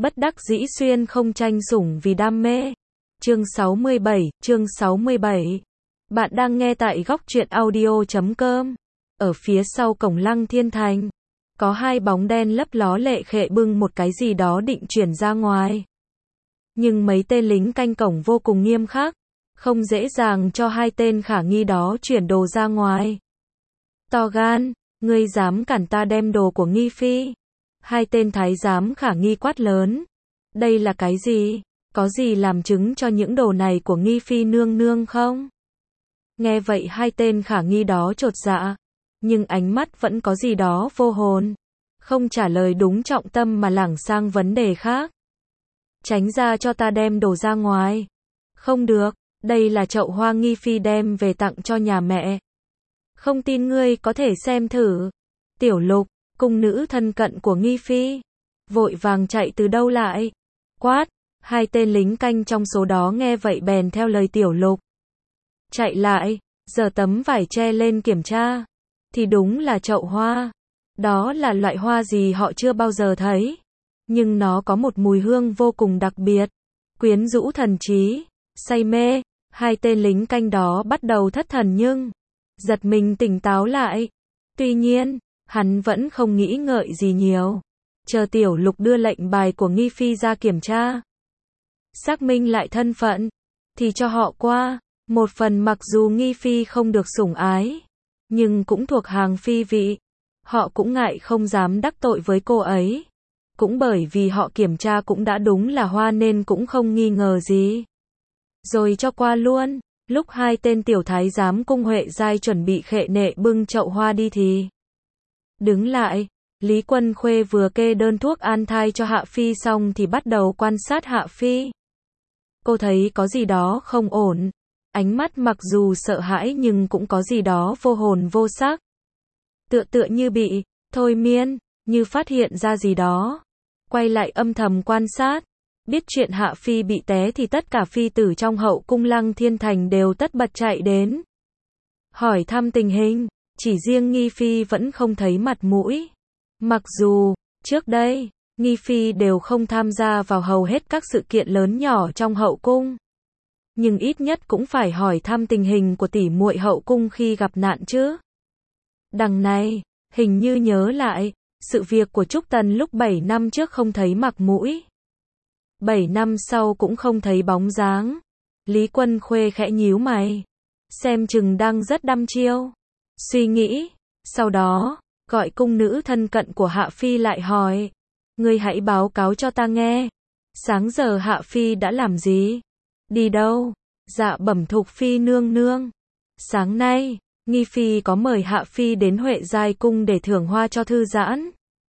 Bất đắc dĩ xuyên không tranh sủng vì đam mê. Chương 67. Bạn đang nghe tại góc truyện audio.com. Ở phía sau cổng Lăng Thiên Thành, có hai bóng đen lấp ló lệ khệ bưng một cái gì đó định chuyển ra ngoài. Nhưng mấy tên lính canh cổng vô cùng nghiêm khắc, không dễ dàng cho hai tên khả nghi đó chuyển đồ ra ngoài. To gan, ngươi dám cản ta đem đồ của nghi phi? Hai tên thái giám khả nghi quát lớn. Đây là cái gì? Có gì làm chứng cho những đồ này của nghi phi nương nương không? Nghe vậy hai tên khả nghi đó chột dạ, nhưng ánh mắt vẫn có gì đó vô hồn, không trả lời đúng trọng tâm mà lảng sang vấn đề khác. Tránh ra cho ta đem đồ ra ngoài. Không được, đây là chậu hoa nghi phi đem về tặng cho nhà mẹ. Không tin ngươi có thể xem thử. Tiểu Lục, cung nữ thân cận của nghi phi, vội vàng chạy từ đâu lại. Quát, hai tên lính canh trong số đó nghe vậy bèn theo lời Tiểu Lục. Chạy lại, giở tấm vải che lên kiểm tra. Thì đúng là chậu hoa. Đó là loại hoa gì họ chưa bao giờ thấy. Nhưng nó có một mùi hương vô cùng đặc biệt, quyến rũ thần trí, say mê. Hai tên lính canh đó bắt đầu thất thần nhưng giật mình tỉnh táo lại. Tuy nhiên, hắn vẫn không nghĩ ngợi gì nhiều. Chờ Tiểu Lục đưa lệnh bài của nghi phi ra kiểm tra, xác minh lại thân phận, thì cho họ qua. Một phần mặc dù nghi phi không được sủng ái, nhưng cũng thuộc hàng phi vị. Họ cũng ngại không dám đắc tội với cô ấy. Cũng bởi vì họ kiểm tra cũng đã đúng là hoa nên cũng không nghi ngờ gì. Rồi cho qua luôn. Lúc hai tên tiểu thái giám cung Huệ Giai chuẩn bị khệ nệ bưng chậu hoa đi thì đứng lại. Lý Quân Khuê vừa kê đơn thuốc an thai cho Hạ Phi xong thì bắt đầu quan sát Hạ Phi. Cô thấy có gì đó không ổn. Ánh mắt mặc dù sợ hãi nhưng cũng có gì đó vô hồn vô sắc. Tựa như bị thôi miên, như phát hiện ra gì đó. Quay lại âm thầm quan sát. Biết chuyện Hạ Phi bị té thì tất cả phi tử trong hậu cung Lăng Thiên Thành đều tất bật chạy đến hỏi thăm tình hình. Chỉ riêng nghi phi vẫn không thấy mặt mũi. Mặc dù trước đây nghi phi đều không tham gia vào hầu hết các sự kiện lớn nhỏ trong hậu cung, nhưng ít nhất cũng phải hỏi thăm tình hình của tỷ muội hậu cung khi gặp nạn chứ. Đằng này, hình như nhớ lại, sự việc của Trúc Tần lúc 7 năm trước không thấy mặt mũi. 7 năm sau cũng không thấy bóng dáng. Lý Quân Khuê khẽ nhíu mày, xem chừng đang rất đăm chiêu. Suy nghĩ, sau đó, gọi cung nữ thân cận của Hạ Phi lại hỏi. Ngươi hãy báo cáo cho ta nghe. Sáng giờ Hạ Phi đã làm gì? Đi đâu? Dạ bẩm Thục Phi nương nương. Sáng nay, nghi phi có mời Hạ Phi đến Huệ Giai cung để thưởng hoa cho thư giãn.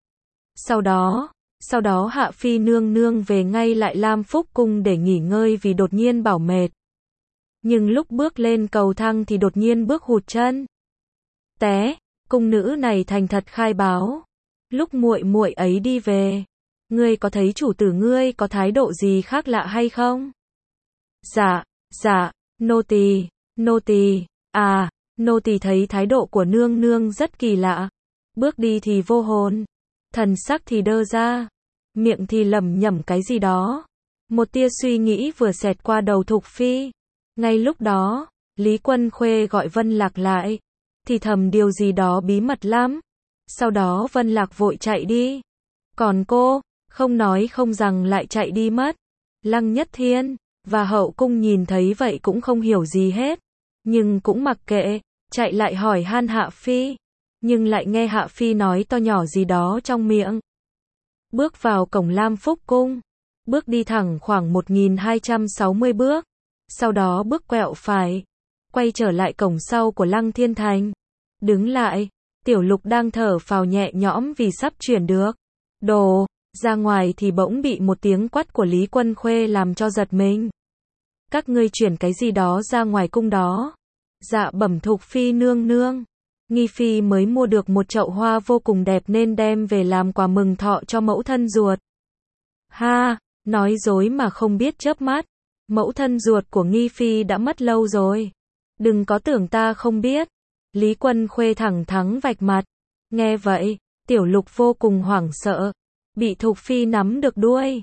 Sau đó Hạ Phi nương nương về ngay lại Lam Phúc cung để nghỉ ngơi vì đột nhiên bảo mệt. Nhưng lúc bước lên cầu thang thì đột nhiên bước hụt chân. Té, cung nữ này thành thật khai báo. Lúc muội ấy đi về, ngươi có thấy chủ tử ngươi có thái độ gì khác lạ hay không? Dạ, nô tỳ, nô tỳ thấy thái độ của nương nương rất kỳ lạ. Bước đi thì vô hồn, thần sắc thì đơ ra, miệng thì lẩm nhẩm cái gì đó. Một tia suy nghĩ vừa xẹt qua đầu Thục Phi. Ngay lúc đó, Lý Quân Khuê gọi Vân Lạc lại, thì thầm điều gì đó bí mật lắm. Sau đó Vân Lạc vội chạy đi. Còn cô, không nói không rằng lại chạy đi mất. Lăng Nhất Thiên và hậu cung nhìn thấy vậy cũng không hiểu gì hết, nhưng cũng mặc kệ, chạy lại hỏi han Hạ Phi, nhưng lại nghe Hạ Phi nói to nhỏ gì đó trong miệng. Bước vào cổng Lam Phúc cung, bước đi thẳng khoảng 1260 bước, sau đó bước quẹo phải, quay trở lại cổng sau của Lăng Thiên Thành. Đứng lại, Tiểu Lục đang thở phào nhẹ nhõm vì sắp chuyển được đồ ra ngoài thì bỗng bị một tiếng quát của Lý Quân Khuê làm cho giật mình. Các ngươi chuyển cái gì đó ra ngoài cung đó? Dạ bẩm Thục Phi nương nương. Nghi phi mới mua được một chậu hoa vô cùng đẹp nên đem về làm quà mừng thọ cho mẫu thân ruột. Ha, nói dối mà không biết chớp mắt. Mẫu thân ruột của nghi phi đã mất lâu rồi. Đừng có tưởng ta không biết. Lý Quân Khuê thẳng thắn vạch mặt. Nghe vậy, Tiểu Lục vô cùng hoảng sợ. Bị Thục Phi nắm được đuôi.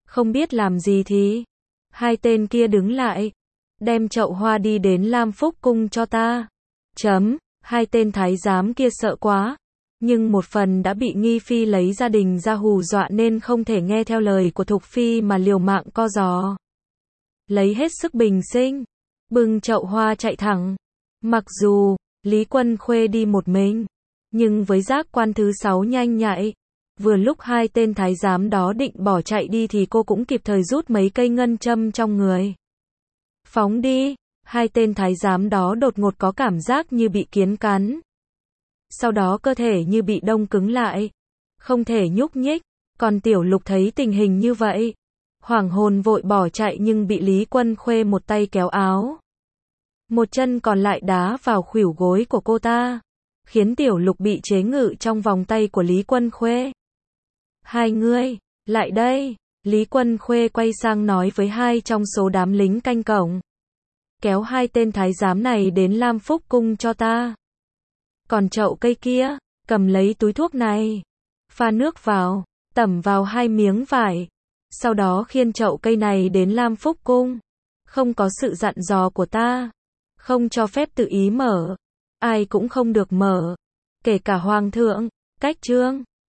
Không biết làm gì thì. Hai tên kia đứng lại. Đem chậu hoa đi đến Lam Phúc cung cho ta. Hai tên thái giám kia sợ quá. Nhưng một phần đã bị Nghi Phi lấy gia đình ra hù dọa nên không thể nghe theo lời của Thục Phi mà liều mạng co giò. Lấy hết sức bình sinh. Bưng chậu hoa chạy thẳng. Mặc dù Lý Quân Khuê đi một mình, nhưng với giác quan thứ 6 nhanh nhạy, vừa lúc hai tên thái giám đó định bỏ chạy đi thì cô cũng kịp thời rút mấy cây ngân châm trong người. Phóng đi, hai tên thái giám đó đột ngột có cảm giác như bị kiến cắn. Sau đó cơ thể như bị đông cứng lại, không thể nhúc nhích, còn Tiểu Lục thấy tình hình như vậy, hoảng hồn vội bỏ chạy nhưng bị Lý Quân Khuê một tay kéo áo. Một chân còn lại đá vào khuỷu gối của cô ta, khiến Tiểu Lục bị chế ngự trong vòng tay của Lý Quân Khuê. Hai ngươi, lại đây, Lý Quân Khuê quay sang nói với hai trong số đám lính canh cổng. Kéo hai tên thái giám này đến Lam Phúc cung cho ta. Còn chậu cây kia, cầm lấy túi thuốc này, pha nước vào, tẩm vào 2 miếng vải. Sau đó khiêng chậu cây này đến Lam Phúc cung. Không có sự dặn dò của ta, không cho phép tự ý mở, ai cũng không được mở, kể cả hoàng thượng. Cách chương